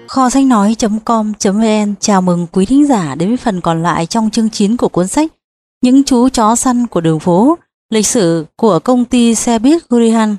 Kho sách nói.com.vn chào mừng quý thính giả đến với phần còn lại trong chương 9 của cuốn sách Những chú chó săn của đường phố, lịch sử của công ty xe buýt Greyhound.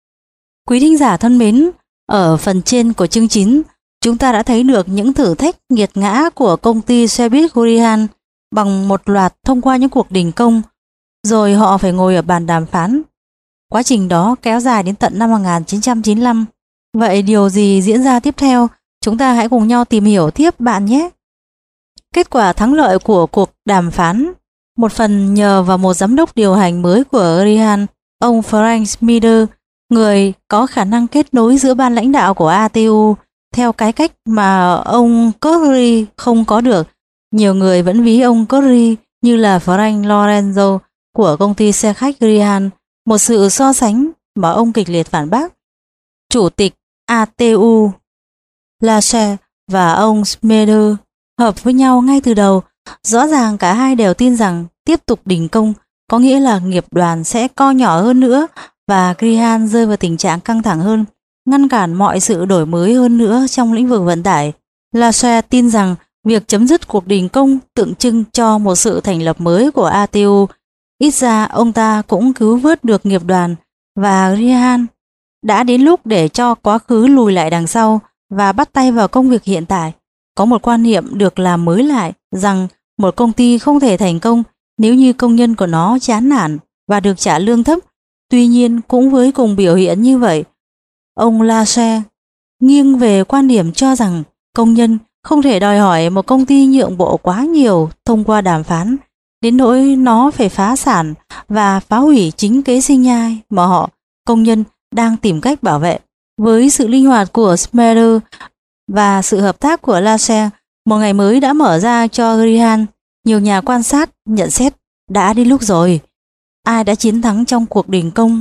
Quý thính giả thân mến, ở phần trên của chương 9, chúng ta đã thấy được những thử thách nghiệt ngã của công ty xe buýt Greyhound bằng một loạt thông qua những cuộc đình công, rồi họ phải ngồi ở bàn đàm phán. Quá trình đó kéo dài đến tận năm 1995. Vậy điều gì diễn ra tiếp theo? Chúng ta hãy cùng nhau tìm hiểu tiếp bạn nhé. Kết quả thắng lợi của cuộc đàm phán một phần nhờ vào một giám đốc điều hành mới của Greyhound, ông Frank Snyder, người có khả năng kết nối giữa ban lãnh đạo của ATU theo cái cách mà ông Curry không có được. Nhiều người vẫn ví ông Curry như là Frank Lorenzo của công ty xe khách Greyhound, một sự so sánh mà ông kịch liệt phản bác. Chủ tịch ATU Lasse và ông Snyder hợp với nhau ngay từ đầu. Rõ ràng cả hai đều tin rằng tiếp tục đình công có nghĩa là nghiệp đoàn sẽ co nhỏ hơn nữa và Greyhound rơi vào tình trạng căng thẳng hơn, ngăn cản mọi sự đổi mới hơn nữa trong lĩnh vực vận tải. Lasse tin rằng việc chấm dứt cuộc đình công tượng trưng cho một sự thành lập mới của ATU. Ít ra ông ta cũng cứu vớt được nghiệp đoàn và Greyhound. Đã đến lúc để cho quá khứ lùi lại đằng sau và bắt tay vào công việc hiện tại. Có một quan niệm được làm mới lại rằng một công ty không thể thành công nếu như công nhân của nó chán nản và được trả lương thấp. Tuy nhiên cũng với cùng biểu hiện như vậy, ông Lasse nghiêng về quan điểm cho rằng công nhân không thể đòi hỏi một công ty nhượng bộ quá nhiều thông qua đàm phán, đến nỗi nó phải phá sản và phá hủy chính kế sinh nhai mà họ, công nhân, đang tìm cách bảo vệ. Với sự linh hoạt của Snyder và sự hợp tác của Lasse, một ngày mới đã mở ra cho Greyhound. Nhiều nhà quan sát nhận xét đã đến lúc rồi. Ai đã chiến thắng trong cuộc đình công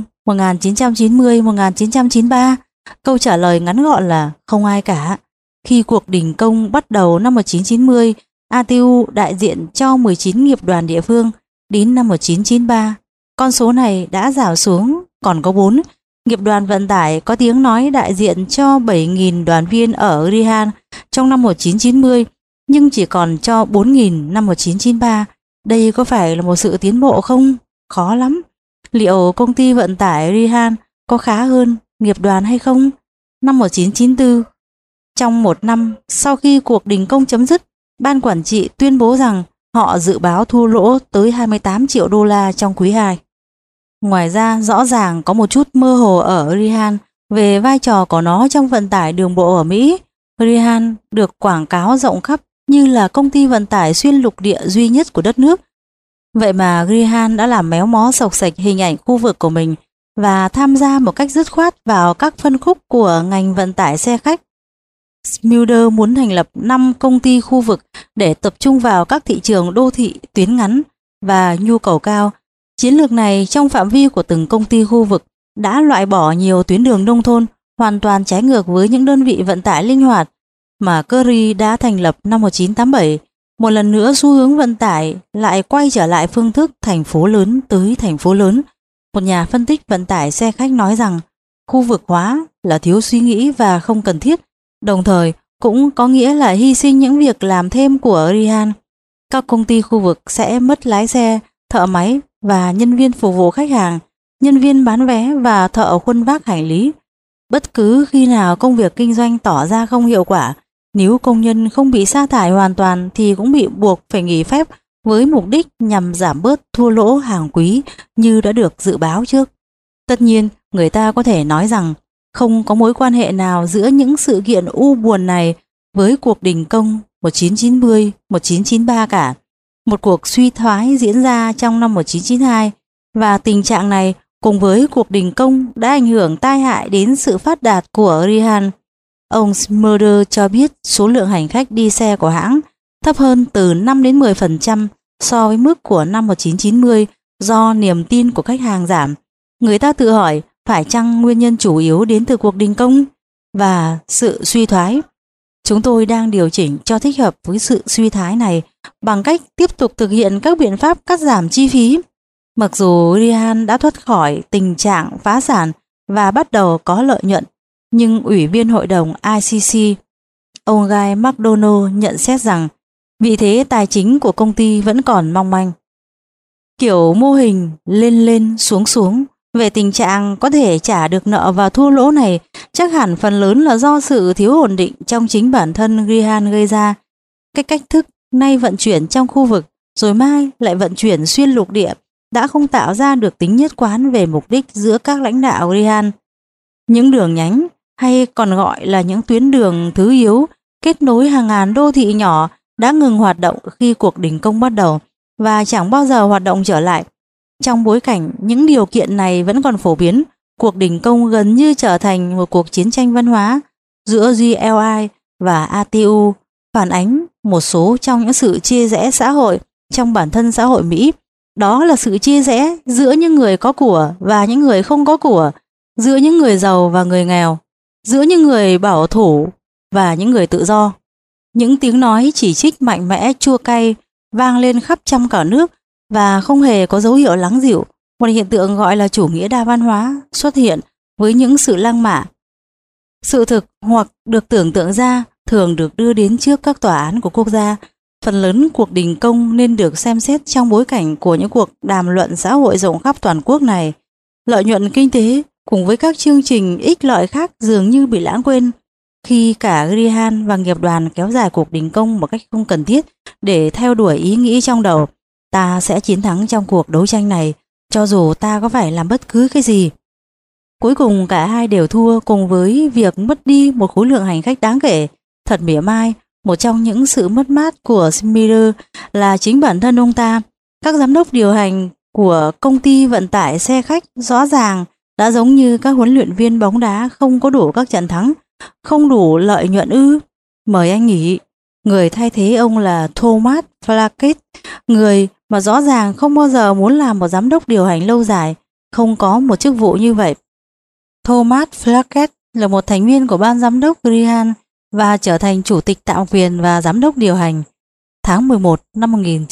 1990-1993? Câu trả lời ngắn gọn là không ai cả. Khi cuộc đình công bắt đầu năm 1990, ATU đại diện cho 19 nghiệp đoàn địa phương. Đến năm 1993, con số này đã giảm xuống còn có 4. Nghiệp đoàn vận tải có tiếng nói đại diện cho 7.000 đoàn viên ở Greyhound trong năm 1990, nhưng chỉ còn cho 4.000 năm 1993. Đây có phải là một sự tiến bộ không? Khó lắm. Liệu công ty vận tải Greyhound có khá hơn nghiệp đoàn hay không? Năm 1994, trong một năm sau khi cuộc đình công chấm dứt, ban quản trị tuyên bố rằng họ dự báo thua lỗ tới 28 triệu đô la trong quý 2. Ngoài ra, rõ ràng có một chút mơ hồ ở Greyhound về vai trò của nó trong vận tải đường bộ ở Mỹ. Greyhound được quảng cáo rộng khắp như là công ty vận tải xuyên lục địa duy nhất của đất nước. Vậy mà Greyhound đã làm méo mó xộc xệch hình ảnh khu vực của mình và tham gia một cách dứt khoát vào các phân khúc của ngành vận tải xe khách. Snyder muốn thành lập 5 công ty khu vực để tập trung vào các thị trường đô thị tuyến ngắn và nhu cầu cao. Chiến lược này trong phạm vi của từng công ty khu vực đã loại bỏ nhiều tuyến đường nông thôn, hoàn toàn trái ngược với những đơn vị vận tải linh hoạt mà Curry đã thành lập năm 1987. Một lần nữa xu hướng vận tải lại quay trở lại phương thức thành phố lớn tới thành phố lớn. Một nhà phân tích vận tải xe khách nói rằng khu vực hóa là thiếu suy nghĩ và không cần thiết, đồng thời cũng có nghĩa là hy sinh những việc làm thêm của Greyhound. Các công ty khu vực sẽ mất lái xe, thợ máy và nhân viên phục vụ khách hàng, nhân viên bán vé và thợ khuân vác hành lý. Bất cứ khi nào công việc kinh doanh tỏ ra không hiệu quả, nếu công nhân không bị sa thải hoàn toàn thì cũng bị buộc phải nghỉ phép với mục đích nhằm giảm bớt thua lỗ hàng quý như đã được dự báo trước. Tất nhiên, người ta có thể nói rằng không có mối quan hệ nào giữa những sự kiện u buồn này với cuộc đình công 1990-1993 cả. Một cuộc suy thoái diễn ra trong năm 1992 và tình trạng này cùng với cuộc đình công đã ảnh hưởng tai hại đến sự phát đạt của Greyhound. Ông Snyder cho biết số lượng hành khách đi xe của hãng thấp hơn từ 5 đến 10% so với mức của năm 1990 do niềm tin của khách hàng giảm. Người ta tự hỏi phải chăng nguyên nhân chủ yếu đến từ cuộc đình công và sự suy thoái. Chúng tôi đang điều chỉnh cho thích hợp với sự suy thoái này bằng cách tiếp tục thực hiện các biện pháp cắt giảm chi phí. Mặc dù Greyhound đã thoát khỏi tình trạng phá sản và bắt đầu có lợi nhuận, nhưng Ủy viên Hội đồng ICC ông Guy McDonald nhận xét rằng vị thế tài chính của công ty vẫn còn mong manh. Kiểu mô hình lên lên xuống xuống về tình trạng có thể trả được nợ và thua lỗ này chắc hẳn phần lớn là do sự thiếu ổn định trong chính bản thân Grihan gây ra. Cái cách thức nay vận chuyển trong khu vực rồi mai lại vận chuyển xuyên lục địa đã không tạo ra được tính nhất quán về mục đích giữa các lãnh đạo Grihan. Những đường nhánh, hay còn gọi là những tuyến đường thứ yếu, kết nối hàng ngàn đô thị nhỏ đã ngừng hoạt động khi cuộc đình công bắt đầu và chẳng bao giờ hoạt động trở lại. Trong bối cảnh những điều kiện này vẫn còn phổ biến, cuộc đình công gần như trở thành một cuộc chiến tranh văn hóa giữa GLI và ATU, phản ánh một số trong những sự chia rẽ xã hội trong bản thân xã hội Mỹ. Đó là sự chia rẽ giữa những người có của và những người không có của, giữa những người giàu và người nghèo, giữa những người bảo thủ và những người tự do. Những tiếng nói chỉ trích mạnh mẽ chua cay vang lên khắp trong cả nước và không hề có dấu hiệu lắng dịu. Một hiện tượng gọi là chủ nghĩa đa văn hóa xuất hiện với những sự lăng mạ. Sự thực hoặc được tưởng tượng ra thường được đưa đến trước các tòa án của quốc gia. Phần lớn cuộc đình công nên được xem xét trong bối cảnh của những cuộc đàm luận xã hội rộng khắp toàn quốc này. Lợi nhuận kinh tế cùng với các chương trình ích lợi khác dường như bị lãng quên. Khi cả Grihan và nghiệp đoàn kéo dài cuộc đình công một cách không cần thiết để theo đuổi ý nghĩ trong đầu, ta sẽ chiến thắng trong cuộc đấu tranh này, cho dù ta có phải làm bất cứ cái gì. Cuối cùng cả hai đều thua, cùng với việc mất đi một khối lượng hành khách đáng kể. Thật mỉa mai, một trong những sự mất mát của Smealer là chính bản thân ông ta. Các giám đốc điều hành của công ty vận tải xe khách rõ ràng đã giống như các huấn luyện viên bóng đá không có đủ các trận thắng, không đủ lợi nhuận ư? Mời anh nghỉ. Người thay thế ông là Thomas Flackett, người mà rõ ràng không bao giờ muốn làm một giám đốc điều hành lâu dài, không có một chức vụ như vậy. Thomas Flackett là một thành viên của ban giám đốc Grihan và trở thành chủ tịch tạm quyền và giám đốc điều hành. Tháng 11 năm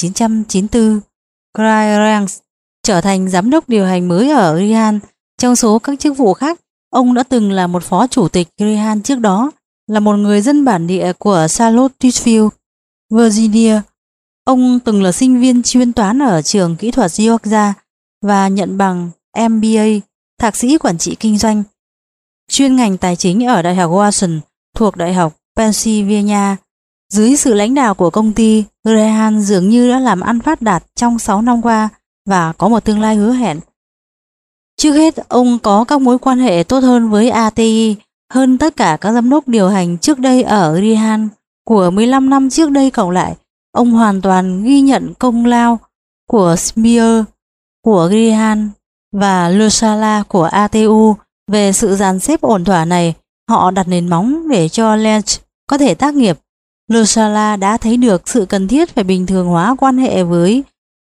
1994, Guy Ranks trở thành giám đốc điều hành mới ở Grihan. Trong số các chức vụ khác, ông đã từng là một phó chủ tịch Grihan trước đó, là một người dân bản địa của Charlottesville, Virginia. Ông từng là sinh viên chuyên toán ở trường kỹ thuật Georgia và nhận bằng MBA, thạc sĩ quản trị kinh doanh, chuyên ngành tài chính ở Đại học Washington thuộc Đại học Pennsylvania. Dưới sự lãnh đạo của công ty, Grihan dường như đã làm ăn phát đạt trong 6 năm qua và có một tương lai hứa hẹn. Trước hết, ông có các mối quan hệ tốt hơn với ATI hơn tất cả các giám đốc điều hành trước đây ở Grihan của 15 năm trước đây cộng lại. Ông hoàn toàn ghi nhận công lao của Smear của Grihan và Lusala của ATU về sự dàn xếp ổn thỏa này. Họ đặt nền móng để cho Lynch có thể tác nghiệp. Lusala đã thấy được sự cần thiết phải bình thường hóa quan hệ với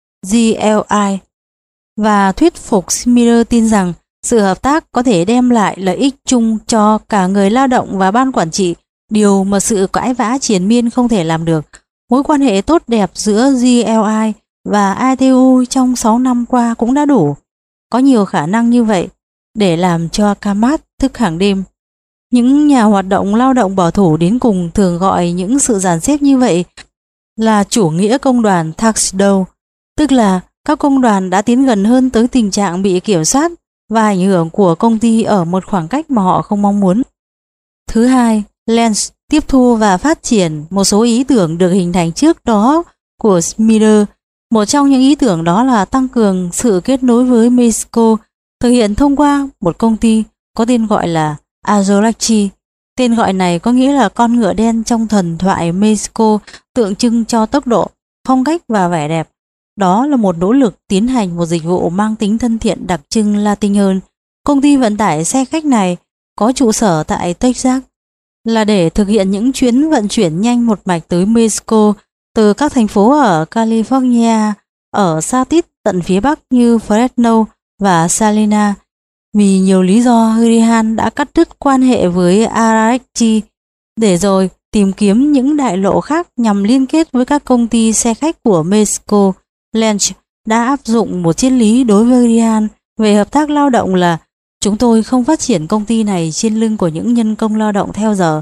GLI và thuyết phục Smear tin rằng sự hợp tác có thể đem lại lợi ích chung cho cả người lao động và ban quản trị, điều mà sự cãi vã triền miên không thể làm được. Mối quan hệ tốt đẹp giữa GLI và ATU trong 6 năm qua cũng đã đủ. Có nhiều khả năng như vậy để làm cho Kamat thức hàng đêm. Những nhà hoạt động lao động bảo thủ đến cùng thường gọi những sự dàn xếp như vậy là chủ nghĩa công đoàn Tuxedo, tức là các công đoàn đã tiến gần hơn tới tình trạng bị kiểm soát và ảnh hưởng của công ty ở một khoảng cách mà họ không mong muốn. Thứ hai, Lance tiếp thu và phát triển một số ý tưởng được hình thành trước đó của Smear. Một trong những ý tưởng đó là tăng cường sự kết nối với Mexico, thực hiện thông qua một công ty có tên gọi là Azolachi. Tên gọi này có nghĩa là con ngựa đen trong thần thoại Mexico, tượng trưng cho tốc độ, phong cách và vẻ đẹp. Đó là một nỗ lực tiến hành một dịch vụ mang tính thân thiện đặc trưng Latin hơn. Công ty vận tải xe khách này có trụ sở tại Texas, là để thực hiện những chuyến vận chuyển nhanh một mạch tới Mexico từ các thành phố ở California, ở xa tít tận phía bắc như Fresno và Salinas. Vì nhiều lý do, Grihan đã cắt đứt quan hệ với Arachi để rồi tìm kiếm những đại lộ khác nhằm liên kết với các công ty xe khách của Mexico. Lynch đã áp dụng một triết lý đối với Grihan về hợp tác lao động là: chúng tôi không phát triển công ty này trên lưng của những nhân công lao động theo giờ.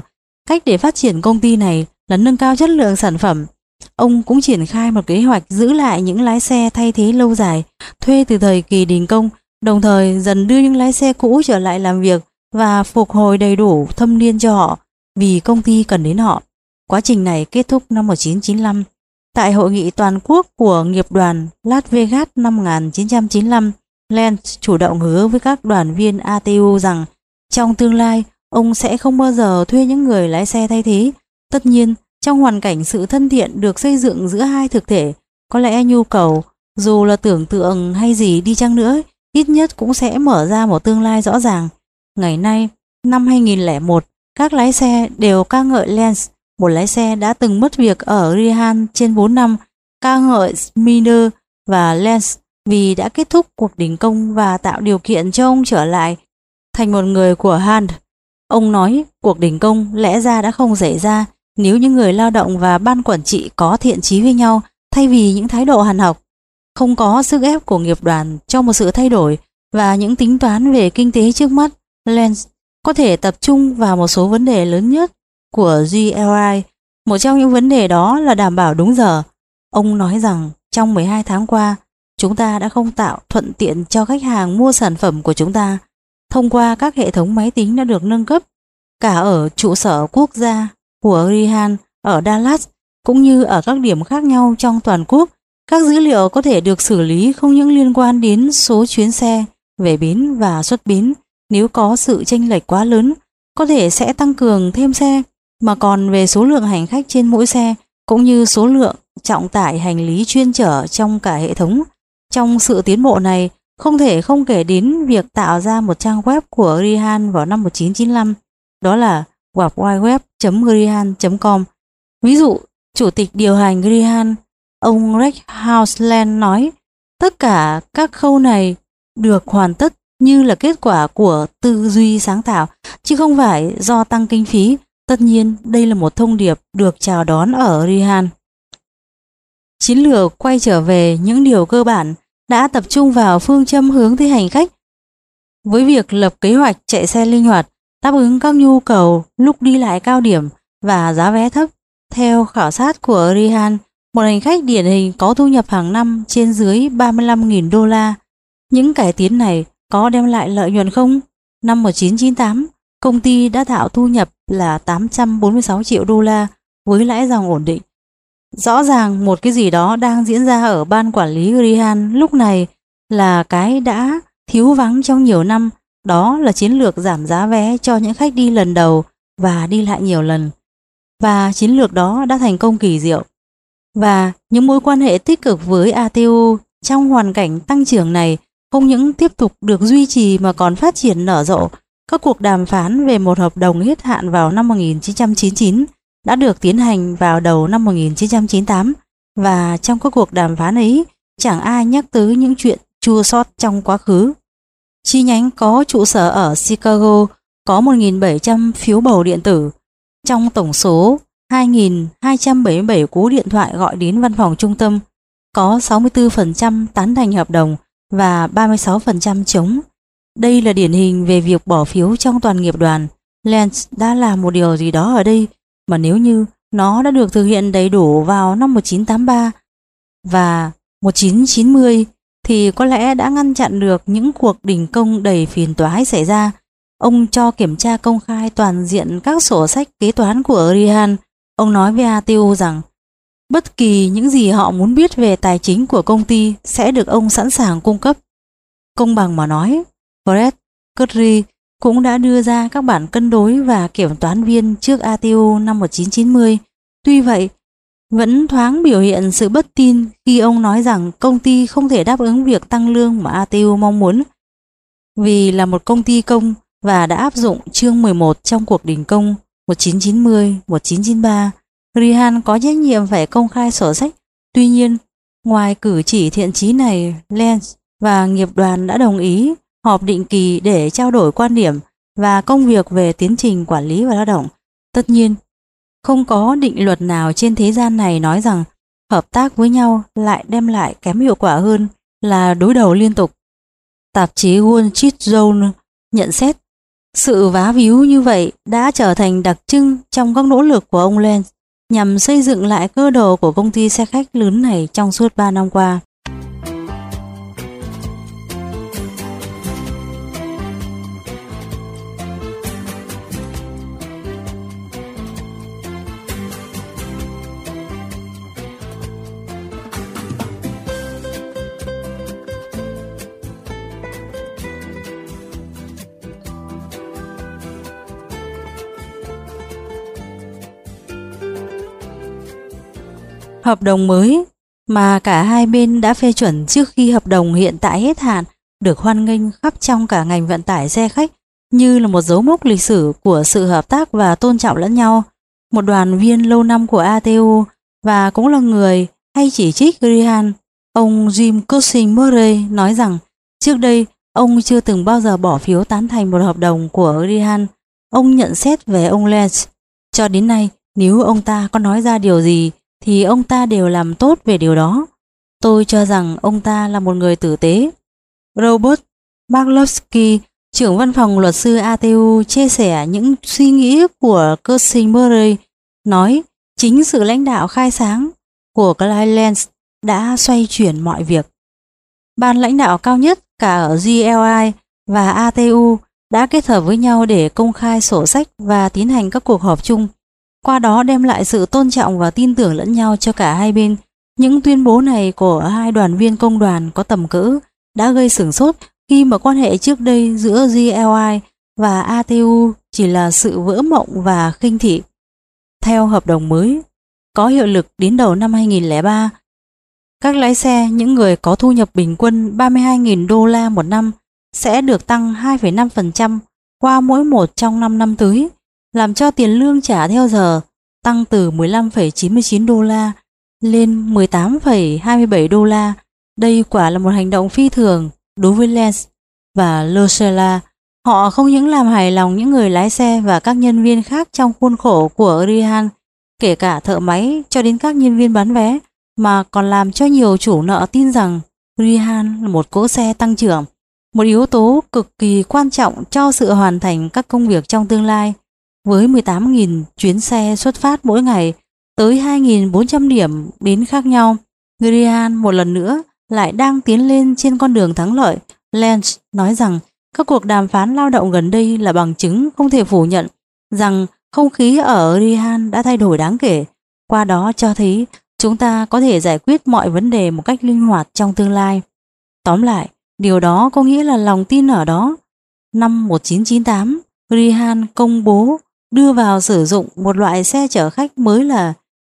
Cách để phát triển công ty này là nâng cao chất lượng sản phẩm. Ông cũng triển khai một kế hoạch giữ lại những lái xe thay thế lâu dài, thuê từ thời kỳ đình công, đồng thời dần đưa những lái xe cũ trở lại làm việc và phục hồi đầy đủ thâm niên cho họ, vì công ty cần đến họ. Quá trình này kết thúc năm 1995. Tại hội nghị toàn quốc của nghiệp đoàn Las Vegas năm 1995, Lance chủ động hứa với các đoàn viên ATU rằng trong tương lai ông sẽ không bao giờ thuê những người lái xe thay thế. Tất nhiên, trong hoàn cảnh sự thân thiện được xây dựng giữa hai thực thể, có lẽ nhu cầu, dù là tưởng tượng hay gì đi chăng nữa, ít nhất cũng sẽ mở ra một tương lai rõ ràng. Ngày nay, năm 2001, các lái xe đều ca ngợi Lance, một lái xe đã từng mất việc ở Rihan trên 4 năm, ca ngợi Miner và Lance vì đã kết thúc cuộc đình công và tạo điều kiện cho ông trở lại thành một người của Hunt. Ông nói cuộc đình công lẽ ra đã không xảy ra nếu những người lao động và ban quản trị có thiện chí với nhau thay vì những thái độ hằn học. Không có sức ép của nghiệp đoàn cho một sự thay đổi và những tính toán về kinh tế trước mắt, Lance có thể tập trung vào một số vấn đề lớn nhất của GLI. Một trong những vấn đề đó là đảm bảo đúng giờ. Ông nói rằng trong 12 tháng qua, chúng ta đã không tạo thuận tiện cho khách hàng mua sản phẩm của chúng ta thông qua các hệ thống máy tính đã được nâng cấp cả ở trụ sở quốc gia của Rihan ở Dallas cũng như ở các điểm khác nhau trong toàn quốc. Các dữ liệu có thể được xử lý không những liên quan đến số chuyến xe về bến và xuất bến. Nếu có sự chênh lệch quá lớn, có thể sẽ tăng cường thêm xe, mà còn về số lượng hành khách trên mỗi xe cũng như số lượng trọng tải hành lý chuyên chở trong cả hệ thống. Trong sự tiến bộ này, không thể không kể đến việc tạo ra một trang web của Rihan vào năm 1995, đó là worldwideweb.rihan.com. Ví dụ, chủ tịch điều hành Rihan, ông Rex Houseland nói, tất cả các khâu này được hoàn tất như là kết quả của tư duy sáng tạo, chứ không phải do tăng kinh phí. Tất nhiên, đây là một thông điệp được chào đón ở Rihan. Chiến lược quay trở về những điều cơ bản đã tập trung vào phương châm hướng tới hành khách. Với việc lập kế hoạch chạy xe linh hoạt, đáp ứng các nhu cầu lúc đi lại cao điểm và giá vé thấp. Theo khảo sát của Rihan, một hành khách điển hình có thu nhập hàng năm trên dưới 35.000 đô la. Những cải tiến này có đem lại lợi nhuận không? Năm 1998, công ty đã tạo thu nhập là 846 triệu đô la với lãi dòng ổn định. Rõ ràng một cái gì đó đang diễn ra ở ban quản lý Rihan lúc này là cái đã thiếu vắng trong nhiều năm, đó là chiến lược giảm giá vé cho những khách đi lần đầu và đi lại nhiều lần. Và chiến lược đó đã thành công kỳ diệu. Và những mối quan hệ tích cực với ATU trong hoàn cảnh tăng trưởng này không những tiếp tục được duy trì mà còn phát triển nở rộ. Các cuộc đàm phán về một hợp đồng hết hạn vào năm 1999 đã được tiến hành vào đầu năm 1998, và trong các cuộc đàm phán ấy chẳng ai nhắc tới những chuyện chua xót trong quá khứ. Chi nhánh có trụ sở ở Chicago có 1.700 phiếu bầu điện tử. Trong tổng số 2.277 cú điện thoại gọi đến văn phòng trung tâm, có 64% tán thành hợp đồng và 36% chống. Đây là điển hình về việc bỏ phiếu trong toàn nghiệp đoàn. Lance đã làm một điều gì đó ở đây mà nếu như nó đã được thực hiện đầy đủ vào năm 1983 và 1990 thì có lẽ đã ngăn chặn được những cuộc đình công đầy phiền toái xảy ra. Ông cho kiểm tra công khai toàn diện các sổ sách kế toán của Rihan. Ông nói với ATU rằng bất kỳ những gì họ muốn biết về tài chính của công ty sẽ được ông sẵn sàng cung cấp. Công bằng mà nói, Fred Curry cũng đã đưa ra các bản cân đối và kiểm toán viên trước ATU năm 1990. Tuy vậy, vẫn thoáng biểu hiện sự bất tin khi ông nói rằng công ty không thể đáp ứng việc tăng lương mà ATU mong muốn. Vì là một công ty công và đã áp dụng chương 11 trong cuộc đình công 1990-1993, Rihan có trách nhiệm phải công khai sổ sách. Tuy nhiên, ngoài cử chỉ thiện chí này, Lance và nghiệp đoàn đã đồng ý họp định kỳ để trao đổi quan điểm và công việc về tiến trình quản lý và lao động. Tất nhiên, không có định luật nào trên thế gian này nói rằng hợp tác với nhau lại đem lại kém hiệu quả hơn là đối đầu liên tục. Tạp chí Wall Street Journal nhận xét Sự vá víu như vậy đã trở thành đặc trưng trong các nỗ lực của ông Lenz nhằm xây dựng lại cơ đồ của công ty xe khách lớn này trong suốt 3 năm qua. Hợp đồng mới mà cả hai bên đã phê chuẩn trước khi hợp đồng hiện tại hết hạn được hoan nghênh khắp trong cả ngành vận tải xe khách như là một dấu mốc lịch sử của sự hợp tác và tôn trọng lẫn nhau. Một đoàn viên lâu năm của ATU và cũng là người hay chỉ trích Grihan, ông Jim Cushing Murray nói rằng trước đây ông chưa từng bao giờ bỏ phiếu tán thành một hợp đồng của Grihan. Ông nhận xét về ông Lenz, cho đến nay nếu ông ta có nói ra điều gì thì ông ta đều làm tốt về điều đó. Tôi cho rằng ông ta là một người tử tế. Robert Markowski, trưởng văn phòng luật sư ATU, chia sẻ những suy nghĩ của Cushing Murray, nói chính sự lãnh đạo khai sáng của Clyde Lenz đã xoay chuyển mọi việc. Ban lãnh đạo cao nhất cả ở GLI và ATU đã kết hợp với nhau để công khai sổ sách và tiến hành các cuộc họp chung, qua đó đem lại sự tôn trọng và tin tưởng lẫn nhau cho cả hai bên. Những tuyên bố này của hai đoàn viên công đoàn có tầm cỡ đã gây sửng sốt khi mà quan hệ trước đây giữa GLI và ATU chỉ là sự vỡ mộng và khinh thị. Theo hợp đồng mới có hiệu lực đến đầu năm 2003, các lái xe, những người có thu nhập bình quân 32.000 đô la một năm sẽ được tăng 2,5% qua mỗi một trong 5 năm tới, làm cho tiền lương trả theo giờ tăng từ 15,99 đô la lên 18,27 đô la. Đây quả là một hành động phi thường đối với Lenz và Lucella. Họ không những làm hài lòng những người lái xe và các nhân viên khác trong khuôn khổ của Grihan, kể cả thợ máy cho đến các nhân viên bán vé, mà còn làm cho nhiều chủ nợ tin rằng Grihan là một cỗ xe tăng trưởng, một yếu tố cực kỳ quan trọng cho sự hoàn thành các công việc trong tương lai. Với 18.000 chuyến xe xuất phát mỗi ngày, tới 2.400 điểm đến khác nhau, Grihan một lần nữa lại đang tiến lên trên con đường thắng lợi. Lenz nói rằng các cuộc đàm phán lao động gần đây là bằng chứng không thể phủ nhận rằng không khí ở Grihan đã thay đổi đáng kể. Qua đó cho thấy chúng ta có thể giải quyết mọi vấn đề một cách linh hoạt trong tương lai. Tóm lại, điều đó có nghĩa là lòng tin ở đó. Năm 1998, Grihan công bố đưa vào sử dụng một loại xe chở khách mới là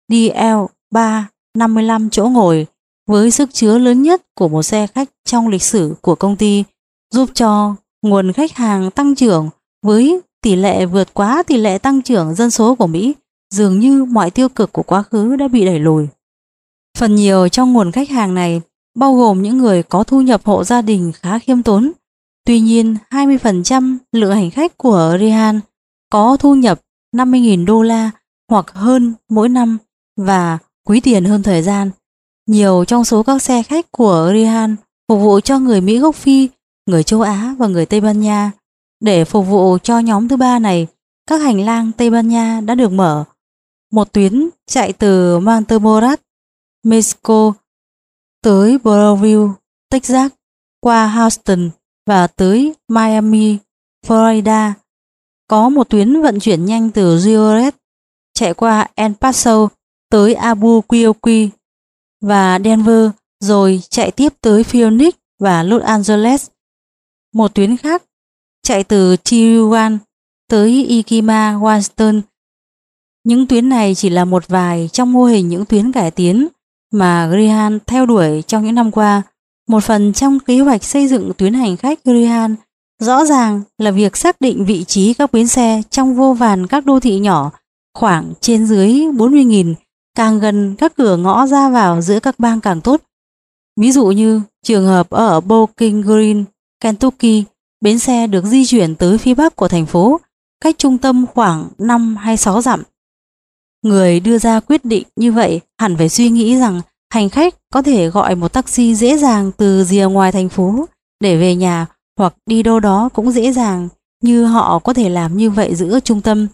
DL3 55 chỗ ngồi với sức chứa lớn nhất của một xe khách trong lịch sử của công ty, giúp cho nguồn khách hàng tăng trưởng với tỷ lệ vượt quá tỷ lệ tăng trưởng dân số của Mỹ. Dường như mọi tiêu cực của quá khứ đã bị đẩy lùi. Phần nhiều trong nguồn khách hàng này bao gồm những người có thu nhập hộ gia đình khá khiêm tốn. Tuy nhiên, 20% lượng hành khách của Grihan có thu nhập 50.000 đô la hoặc hơn mỗi năm và quý tiền hơn thời gian. Nhiều trong số các xe khách của Grihan phục vụ cho người Mỹ gốc Phi, người châu Á và người Tây Ban Nha. Để phục vụ cho nhóm thứ ba này, các hành lang Tây Ban Nha đã được mở. Một tuyến chạy từ Montemorat, Mexico tới Brownsville, Texas, qua Houston và tới Miami, Florida. Có một tuyến vận chuyển nhanh từ Gioret chạy qua El Paso tới Albuquerque và Denver, rồi chạy tiếp tới Phoenix và Los Angeles. Một tuyến khác chạy từ Tijuana tới Yakima, Washington. Những tuyến này chỉ là một vài trong mô hình những tuyến cải tiến mà Grihan theo đuổi trong những năm qua. Một phần trong kế hoạch xây dựng tuyến hành khách Grihan rõ ràng là việc xác định vị trí các bến xe trong vô vàn các đô thị nhỏ khoảng trên dưới 40.000, càng gần các cửa ngõ ra vào giữa các bang càng tốt. Ví dụ như trường hợp ở Bowling Green, Kentucky, bến xe được di chuyển tới phía bắc của thành phố, cách trung tâm khoảng 5 hay 6 dặm. Người đưa ra quyết định như vậy hẳn phải suy nghĩ rằng hành khách có thể gọi một taxi dễ dàng từ rìa ngoài thành phố để về nhà, hoặc đi đâu đó cũng dễ dàng như họ có thể làm như vậy giữa trung tâm,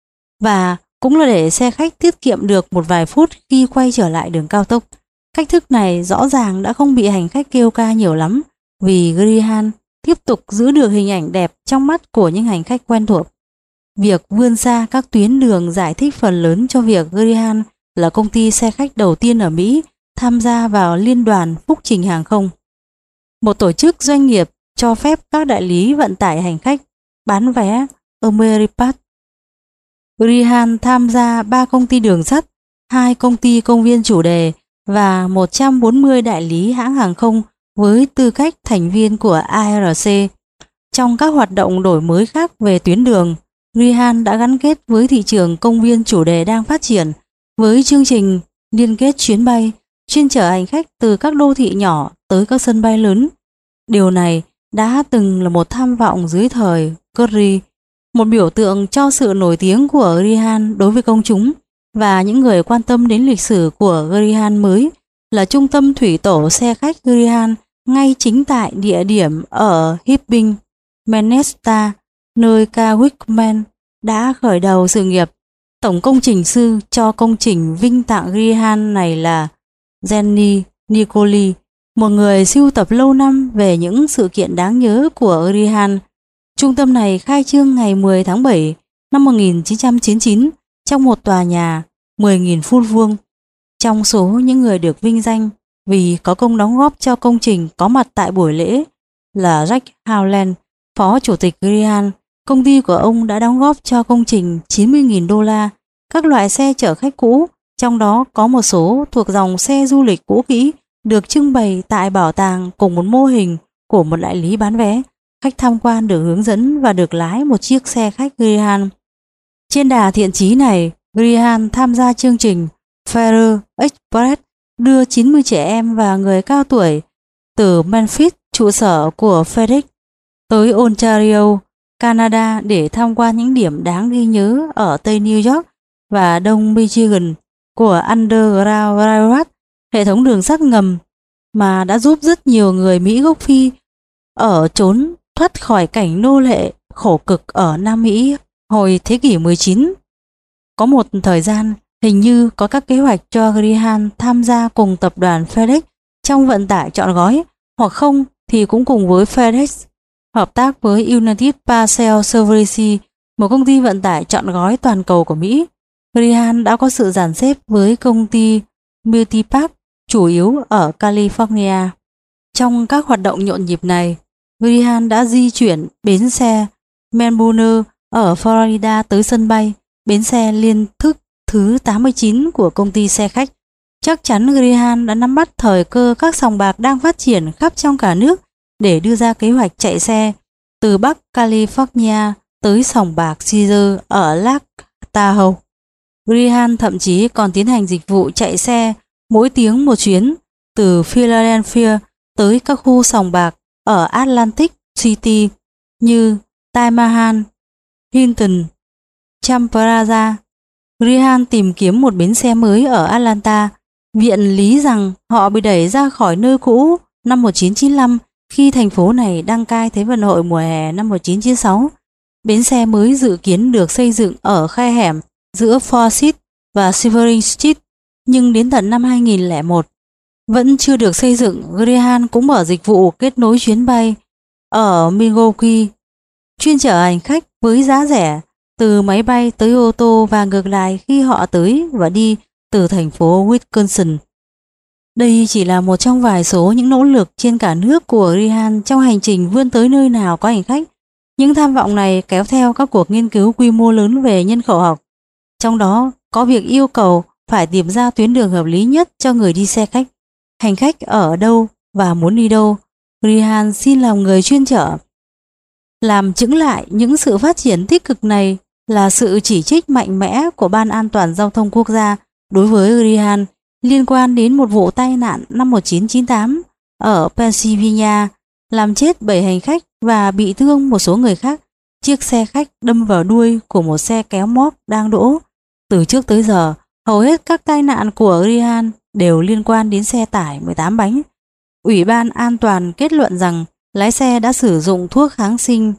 và cũng là để xe khách tiết kiệm được một vài phút khi quay trở lại đường cao tốc. Cách thức này rõ ràng đã không bị hành khách kêu ca nhiều lắm, vì Greyhound tiếp tục giữ được hình ảnh đẹp trong mắt của những hành khách quen thuộc. Việc vươn xa các tuyến đường giải thích phần lớn cho việc Greyhound là công ty xe khách đầu tiên ở Mỹ tham gia vào Liên đoàn Phúc trình hàng không, một tổ chức doanh nghiệp cho phép các đại lý vận tải hành khách bán vé Ameripass. Greyhound tham gia 3 công ty đường sắt, 2 công ty công viên chủ đề và 140 đại lý hãng hàng không với tư cách thành viên của ARC. Trong các hoạt động đổi mới khác về tuyến đường, Greyhound đã gắn kết với thị trường công viên chủ đề đang phát triển với chương trình liên kết chuyến bay chuyên chở hành khách từ các đô thị nhỏ tới các sân bay lớn. Điều này đã từng là một tham vọng dưới thời Curry, một biểu tượng cho sự nổi tiếng của Greyhound đối với công chúng và những người quan tâm đến lịch sử của Greyhound mới là trung tâm thủy tổ xe khách Greyhound ngay chính tại địa điểm ở Hibbing, Minnesota, nơi Ca Wickman đã khởi đầu sự nghiệp. Tổng công trình sư cho công trình vinh tặng Greyhound này là Jenny Nicoli, một người sưu tập lâu năm về những sự kiện đáng nhớ của Greyhound. Trung tâm này khai trương ngày 10 tháng 7 năm 1999 trong một tòa nhà 10.000 phút vuông. Trong số những người được vinh danh vì có công đóng góp cho công trình có mặt tại buổi lễ là Jack Howland, phó chủ tịch Greyhound. Công ty của ông đã đóng góp cho công trình $90.000 các loại xe chở khách cũ, trong đó có một số thuộc dòng xe du lịch cũ kỹ được trưng bày tại bảo tàng cùng một mô hình của một đại lý bán vé. Khách tham quan được hướng dẫn và được lái một chiếc xe khách Greyhound. Trên đà thiện chí này, Greyhound tham gia chương trình Fair Express đưa 90 trẻ em và người cao tuổi từ Memphis, trụ sở của FedEx, tới Ontario, Canada để tham quan những điểm đáng ghi nhớ ở Tây New York và Đông Michigan của Underground Railroad, hệ thống đường sắt ngầm mà đã giúp rất nhiều người Mỹ gốc Phi ở trốn thoát khỏi cảnh nô lệ khổ cực ở Nam Mỹ hồi thế kỷ 19. Có một thời gian, hình như có các kế hoạch cho Greyhound tham gia cùng tập đoàn FedEx trong vận tải trọn gói, hoặc không thì cũng cùng với FedEx hợp tác với United Parcel Services, một công ty vận tải trọn gói toàn cầu của Mỹ. Greyhound đã có sự dàn xếp với công ty Multipack chủ yếu ở California. Trong các hoạt động nhộn nhịp này, Greyhound đã di chuyển bến xe Melbourne ở Florida tới sân bay, bến xe liên thức thứ 89 của công ty xe khách. Chắc chắn Greyhound đã nắm bắt thời cơ các sòng bạc đang phát triển khắp trong cả nước để đưa ra kế hoạch chạy xe từ Bắc California tới sòng bạc Caesars ở Lake Tahoe. Greyhound thậm chí còn tiến hành dịch vụ chạy xe mỗi tiếng một chuyến từ Philadelphia tới các khu sòng bạc ở Atlantic City như Taj Mahal, Hilton, Cham Plaza. Greyhound tìm kiếm một bến xe mới ở Atlanta, viện lý rằng họ bị đẩy ra khỏi nơi cũ năm 1995 khi thành phố này đăng cai Thế vận hội mùa hè năm 1996. Bến xe mới dự kiến được xây dựng ở khe hẻm giữa Forsyth và Silver Street, nhưng đến tận năm 2001 vẫn chưa được xây dựng. Greyhound cũng mở dịch vụ kết nối chuyến bay ở Milwaukee, chuyên chở hành khách với giá rẻ từ máy bay tới ô tô và ngược lại khi họ tới và đi từ thành phố Wisconsin. Đây chỉ là một trong vài số những nỗ lực trên cả nước của Greyhound trong hành trình vươn tới nơi nào có hành khách. Những tham vọng này kéo theo các cuộc nghiên cứu quy mô lớn về nhân khẩu học, trong đó có việc yêu cầu phải tìm ra tuyến đường hợp lý nhất cho người đi xe khách. Hành khách ở đâu và muốn đi đâu, Greyhound xin làm người chuyên chở. Làm chững lại những sự phát triển tích cực này là sự chỉ trích mạnh mẽ của Ban An toàn Giao thông Quốc gia đối với Greyhound liên quan đến một vụ tai nạn năm 1998 ở Pennsylvania, làm chết 7 hành khách và bị thương một số người khác. Chiếc xe khách đâm vào đuôi của một xe kéo móc đang đỗ. Từ trước tới giờ, hầu hết các tai nạn của Greyhound đều liên quan đến xe tải 18 bánh. Ủy ban an toàn kết luận rằng lái xe đã sử dụng thuốc kháng sinh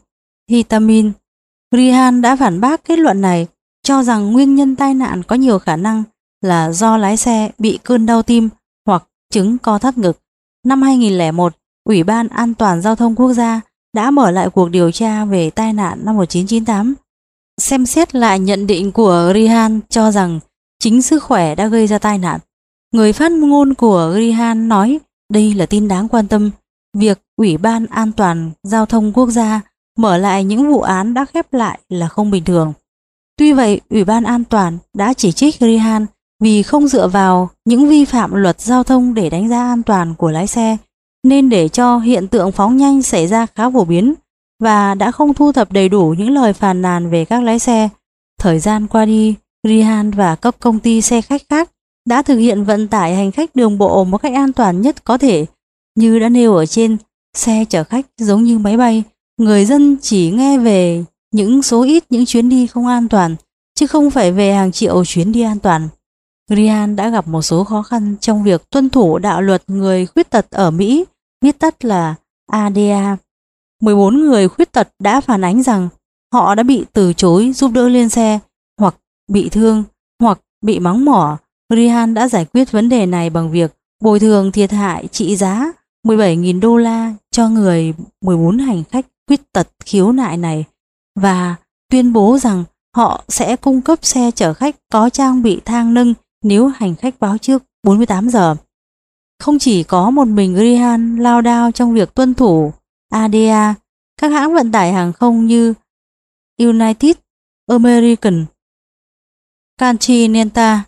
Hitamin. Grihan đã phản bác kết luận này, cho rằng nguyên nhân tai nạn có nhiều khả năng là do lái xe bị cơn đau tim hoặc chứng co thắt ngực. Năm 2001, Ủy ban An toàn Giao thông Quốc gia đã mở lại cuộc điều tra về tai nạn năm 1998. Xem xét lại nhận định của Grihan cho rằng chính sức khỏe đã gây ra tai nạn. Người phát ngôn của Grihan nói đây là tin đáng quan tâm. Việc Ủy ban An toàn Giao thông Quốc gia mở lại những vụ án đã khép lại là không bình thường. Tuy vậy, Ủy ban An toàn đã chỉ trích Grihan vì không dựa vào những vi phạm luật giao thông để đánh giá an toàn của lái xe, nên để cho hiện tượng phóng nhanh xảy ra khá phổ biến, và đã không thu thập đầy đủ những lời phàn nàn về các lái xe. Thời gian qua đi, Grihan và các công ty xe khách khác đã thực hiện vận tải hành khách đường bộ một cách an toàn nhất có thể. Như đã nêu ở trên, xe chở khách giống như máy bay, người dân chỉ nghe về những số ít những chuyến đi không an toàn, chứ không phải về hàng triệu chuyến đi an toàn. Grihan đã gặp một số khó khăn trong việc tuân thủ đạo luật người khuyết tật ở Mỹ, viết tắt là ADA. 14 người khuyết tật đã phản ánh rằng họ đã bị từ chối giúp đỡ lên xe, hoặc bị thương, hoặc bị mắng mỏ. Grihan đã giải quyết vấn đề này bằng việc bồi thường thiệt hại trị giá 17.000 đô la cho người 14 hành khách khuyết tật khiếu nại này, và tuyên bố rằng họ sẽ cung cấp xe chở khách có trang bị thang nâng nếu hành khách báo trước 48 giờ. Không chỉ có một mình Grihan lao đao trong việc tuân thủ ADA, các hãng vận tải hàng không như United, American, Continental,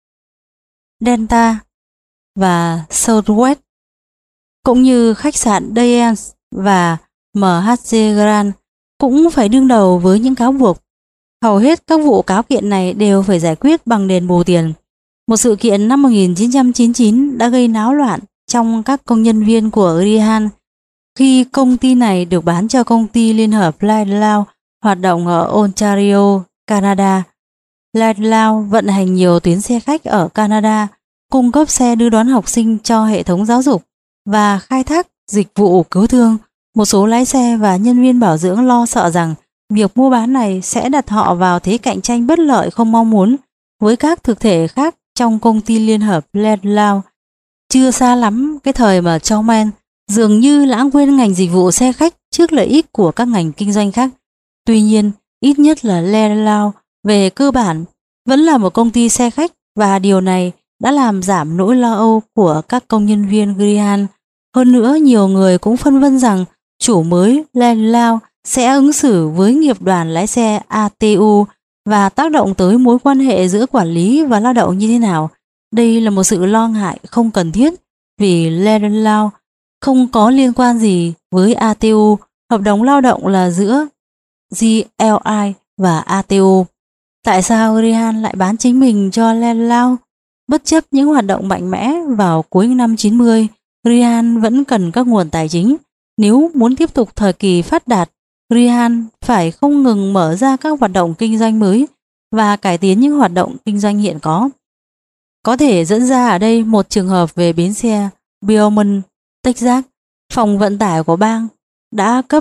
Delta và Southwest, cũng như khách sạn Dayens và MHG Grand cũng phải đương đầu với những cáo buộc. Hầu hết các vụ cáo kiện này đều phải giải quyết bằng đền bù tiền. Một sự kiện năm 1999 đã gây náo loạn trong các công nhân viên của Grihan khi công ty này được bán cho công ty liên hợp Lighthouse hoạt động ở Ontario, Canada. Lighthouse vận hành nhiều tuyến xe khách ở Canada, cung cấp xe đưa đón học sinh cho hệ thống giáo dục và khai thác dịch vụ cứu thương. Một số lái xe và nhân viên bảo dưỡng lo sợ rằng việc mua bán này sẽ đặt họ vào thế cạnh tranh bất lợi không mong muốn với các thực thể khác trong công ty liên hợp Lighthouse. Chưa xa lắm cái thời mà Chauvin dường như lãng quên ngành dịch vụ xe khách trước lợi ích của các ngành kinh doanh khác. Tuy nhiên, ít nhất là Lighthouse về cơ bản vẫn là một công ty xe khách, và điều này đã làm giảm nỗi lo âu của các công nhân viên Grihan. Hơn nữa, nhiều người cũng phân vân rằng chủ mới Lighthouse sẽ ứng xử với nghiệp đoàn lái xe ATU và tác động tới mối quan hệ giữa quản lý và lao động như thế nào. Đây là một sự lo ngại không cần thiết vì Lighthouse không có liên quan gì với ATU, hợp đồng lao động là giữa GLI và ATU. Tại sao Grihan lại bán chính mình cho Lighthouse? Bất chấp những hoạt động mạnh mẽ vào cuối năm 90, Grihan vẫn cần các nguồn tài chính. Nếu muốn tiếp tục thời kỳ phát đạt, Grihan phải không ngừng mở ra các hoạt động kinh doanh mới và cải tiến những hoạt động kinh doanh hiện có. Có thể dẫn ra ở đây một trường hợp về bến xe Beaumont, Texas. Phòng vận tải của bang đã cấp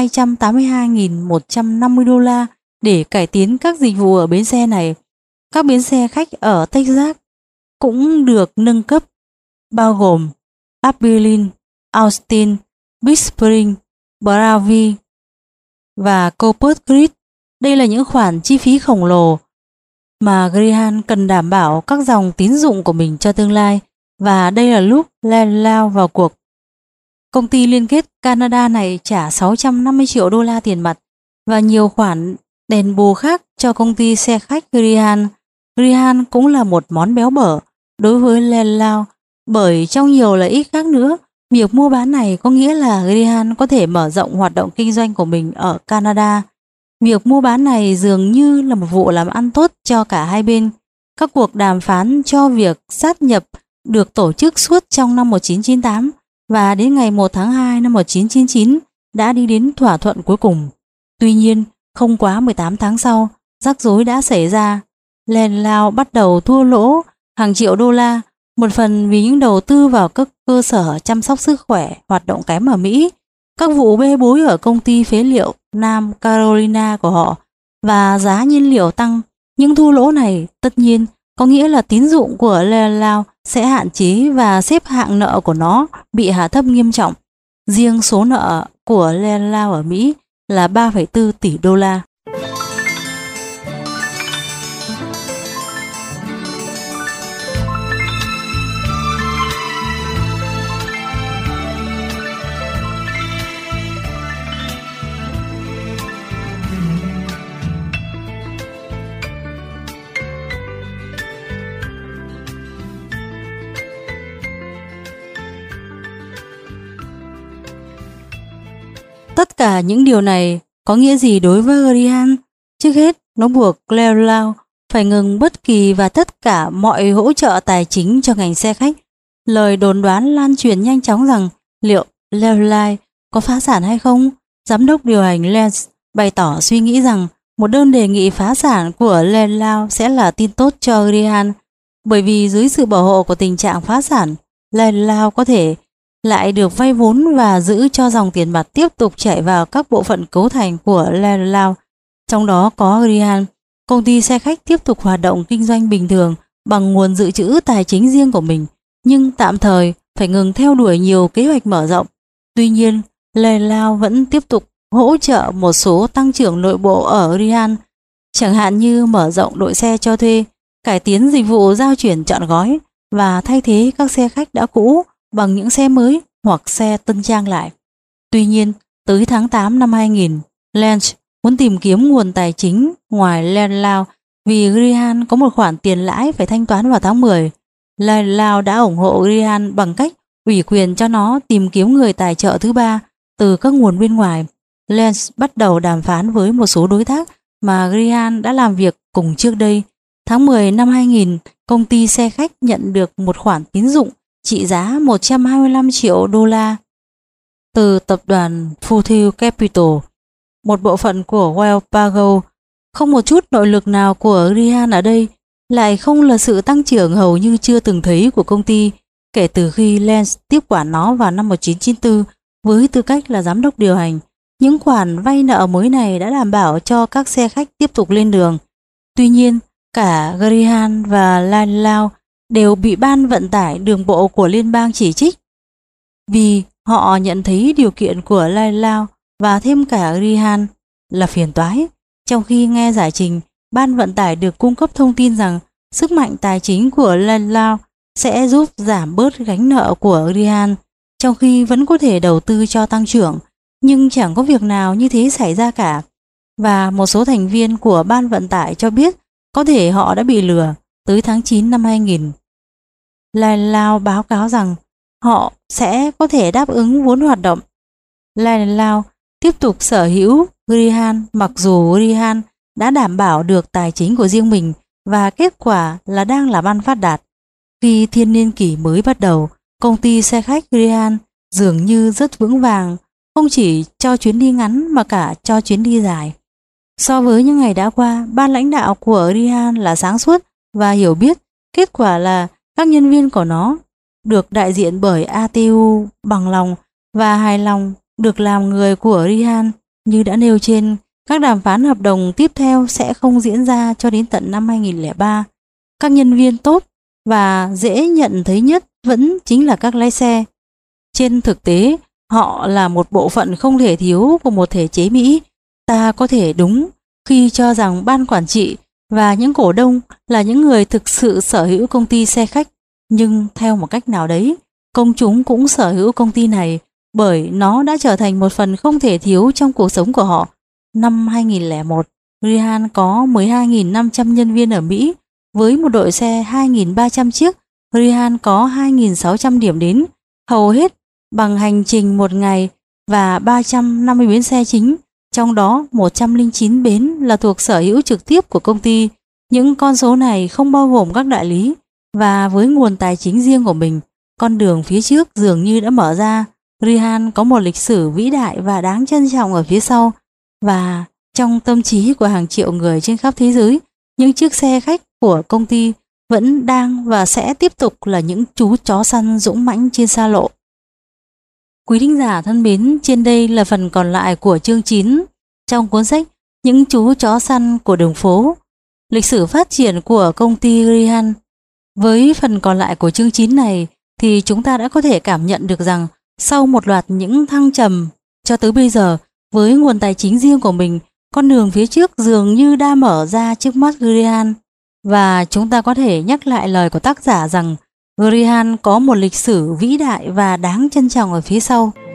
282.150 đô la để cải tiến các dịch vụ ở bến xe này. Các bến xe khách ở Texas cũng được nâng cấp, bao gồm Abilene, Austin, Big Spring, Brownsville và Corpus Christi. Đây là những khoản chi phí khổng lồ mà Grihan cần đảm bảo các dòng tín dụng của mình cho tương lai, và đây là lúc Lighthouse vào cuộc. Công ty liên kết Canada này trả 650 triệu đô la tiền mặt và nhiều khoản đền bù khác cho công ty xe khách Grihan. Grihan cũng là một món béo bở đối với Lighthouse, bởi trong nhiều lợi ích khác nữa, việc mua bán này có nghĩa là Grihan có thể mở rộng hoạt động kinh doanh của mình ở Canada. Việc mua bán này dường như là một vụ làm ăn tốt cho cả hai bên. Các cuộc đàm phán cho việc sát nhập được tổ chức suốt trong năm 1998 và đến ngày 1 tháng 2 năm 1999 đã đi đến thỏa thuận cuối cùng. Tuy nhiên, không quá 18 tháng sau, rắc rối đã xảy ra. Lighthouse bắt đầu thua lỗ hàng triệu đô la, một phần vì những đầu tư vào các cơ sở chăm sóc sức khỏe hoạt động kém ở Mỹ, các vụ bê bối ở công ty phế liệu Nam Carolina của họ và giá nhiên liệu tăng. Những thua lỗ này tất nhiên có nghĩa là tín dụng của Leland sẽ hạn chế và xếp hạng nợ của nó bị hạ thấp nghiêm trọng. Riêng số nợ của Leland ở Mỹ là 3,4 tỷ đô la. Tất cả những điều này có nghĩa gì đối với Grihan? Trước hết, nó buộc Leland phải ngừng bất kỳ và tất cả mọi hỗ trợ tài chính cho ngành xe khách. Lời đồn đoán lan truyền nhanh chóng rằng liệu Leland có phá sản hay không. Giám đốc điều hành Lance bày tỏ suy nghĩ rằng một đơn đề nghị phá sản của Leland sẽ là tin tốt cho Grihan, bởi vì dưới sự bảo hộ của tình trạng phá sản, Leland có thể lại được vay vốn và giữ cho dòng tiền mặt tiếp tục chảy vào các bộ phận cấu thành của Leland, trong đó có Grihan. Công ty xe khách tiếp tục hoạt động kinh doanh bình thường bằng nguồn dự trữ tài chính riêng của mình, nhưng tạm thời phải ngừng theo đuổi nhiều kế hoạch mở rộng. Tuy nhiên, Leland vẫn tiếp tục hỗ trợ một số tăng trưởng nội bộ ở Grihan, chẳng hạn như mở rộng đội xe cho thuê, cải tiến dịch vụ giao chuyển trọn gói và thay thế các xe khách đã cũ bằng những xe mới hoặc xe tân trang lại. Tuy nhiên, tới tháng 8 năm 2000, Lance muốn tìm kiếm nguồn tài chính ngoài Leland vì Grihan có một khoản tiền lãi phải thanh toán vào tháng 10. Leland đã ủng hộ Grihan bằng cách ủy quyền cho nó tìm kiếm người tài trợ thứ ba từ các nguồn bên ngoài. Lance bắt đầu đàm phán với một số đối tác mà Grihan đã làm việc cùng trước đây. Tháng 10 năm 2000, công ty xe khách nhận được một khoản tín dụng trị giá 125 triệu đô la từ tập đoàn Future Capital, một bộ phận của Wells Fargo. Không một chút nội lực nào của Grihan ở đây, lại không là sự tăng trưởng hầu như chưa từng thấy của công ty kể từ khi Lance tiếp quản nó vào năm 1994 với tư cách là giám đốc điều hành. Những khoản vay nợ mới này đã đảm bảo cho các xe khách tiếp tục lên đường. Tuy nhiên, cả Grihan và Leland đều bị ban vận tải đường bộ của liên bang chỉ trích vì họ nhận thấy điều kiện của Leland và thêm cả Grihan là phiền toái. Trong khi nghe giải trình, ban vận tải được cung cấp thông tin rằng sức mạnh tài chính của Leland sẽ giúp giảm bớt gánh nợ của Grihan, trong khi vẫn có thể đầu tư cho tăng trưởng, nhưng chẳng có việc nào như thế xảy ra cả. Và một số thành viên của ban vận tải cho biết có thể họ đã bị lừa. Tới tháng 9 năm 2000, Leland báo cáo rằng họ sẽ có thể đáp ứng vốn hoạt động. Leland tiếp tục sở hữu Grihan mặc dù Grihan đã đảm bảo được tài chính của riêng mình và kết quả là đang làm ăn phát đạt. Khi thiên niên kỷ mới bắt đầu, công ty xe khách Grihan dường như rất vững vàng, không chỉ cho chuyến đi ngắn mà cả cho chuyến đi dài. So với những ngày đã qua, ban lãnh đạo của Grihan là sáng suốt và hiểu biết. Kết quả là các nhân viên của nó được đại diện bởi ATU bằng lòng và hài lòng được làm người của Grihan. Như đã nêu trên, các đàm phán hợp đồng tiếp theo sẽ không diễn ra cho đến tận năm 2003. Các nhân viên tốt và dễ nhận thấy nhất vẫn chính là các lái xe. Trên thực tế, họ là một bộ phận không thể thiếu của một thể chế Mỹ. Ta có thể đúng khi cho rằng ban quản trị và những cổ đông là những người thực sự sở hữu công ty xe khách, nhưng theo một cách nào đấy, công chúng cũng sở hữu công ty này bởi nó đã trở thành một phần không thể thiếu trong cuộc sống của họ. Năm 2001, Grihan có 12.500 nhân viên ở Mỹ với một đội xe 2.300 chiếc. Grihan có 2.600 điểm đến, hầu hết bằng hành trình một ngày và 350 bến xe chính, trong đó 109 bến là thuộc sở hữu trực tiếp của công ty. Những con số này không bao gồm các đại lý, và với nguồn tài chính riêng của mình, con đường phía trước dường như đã mở ra. Grihan có một lịch sử vĩ đại và đáng trân trọng ở phía sau, và trong tâm trí của hàng triệu người trên khắp thế giới, những chiếc xe khách của công ty vẫn đang và sẽ tiếp tục là những chú chó săn dũng mãnh trên xa lộ. Quý thính giả thân mến, trên đây là phần còn lại của chương 9 trong cuốn sách Những chú chó săn của đường phố, lịch sử phát triển của công ty Grihan. Với phần còn lại của chương 9 này thì chúng ta đã có thể cảm nhận được rằng sau một loạt những thăng trầm cho tới bây giờ, với nguồn tài chính riêng của mình, con đường phía trước dường như đã mở ra trước mắt Grihan. Và chúng ta có thể nhắc lại lời của tác giả rằng Grihan có một lịch sử vĩ đại và đáng trân trọng ở phía sau.